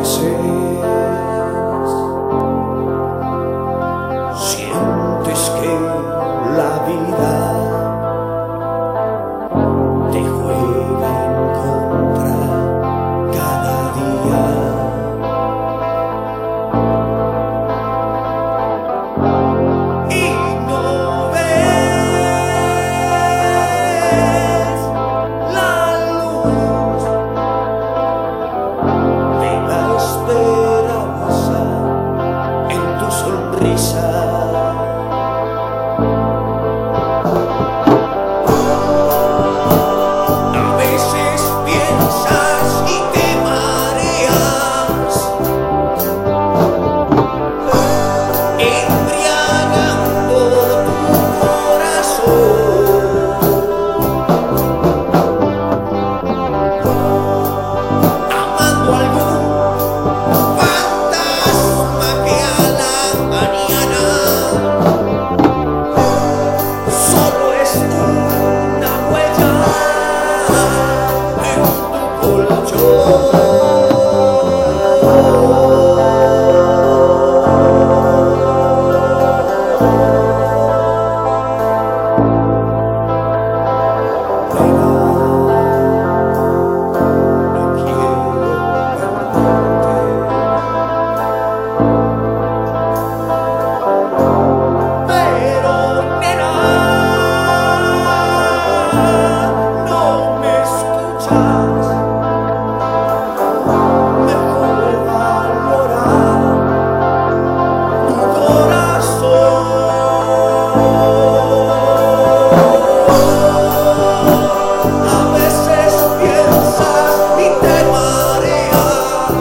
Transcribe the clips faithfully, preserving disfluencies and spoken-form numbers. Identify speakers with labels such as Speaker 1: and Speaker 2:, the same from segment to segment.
Speaker 1: veces sientes que la vida te juega en contra cada día. Y no ves la luz de la esperanza en tu sonrisa. A veces piensas y te mareas, embriagando tu corazón, amando algún fantasma que a la mañana solo es una huella en tu colchón. No quiero perderte, pero nena, no me escuchas. Mejor valora tu corazón. A veces piensas y te mareas,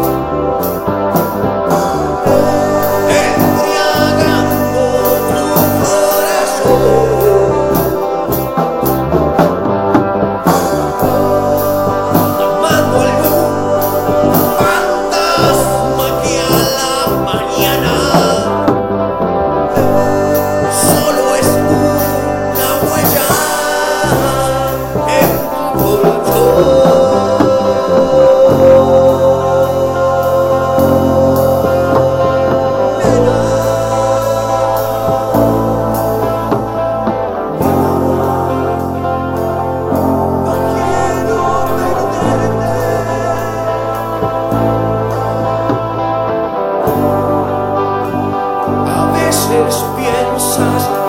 Speaker 1: embriagando tu corazón, amando algún fantasma que a la mañana solo es una huella en tu colchón. No quiero perderte. A veces piensas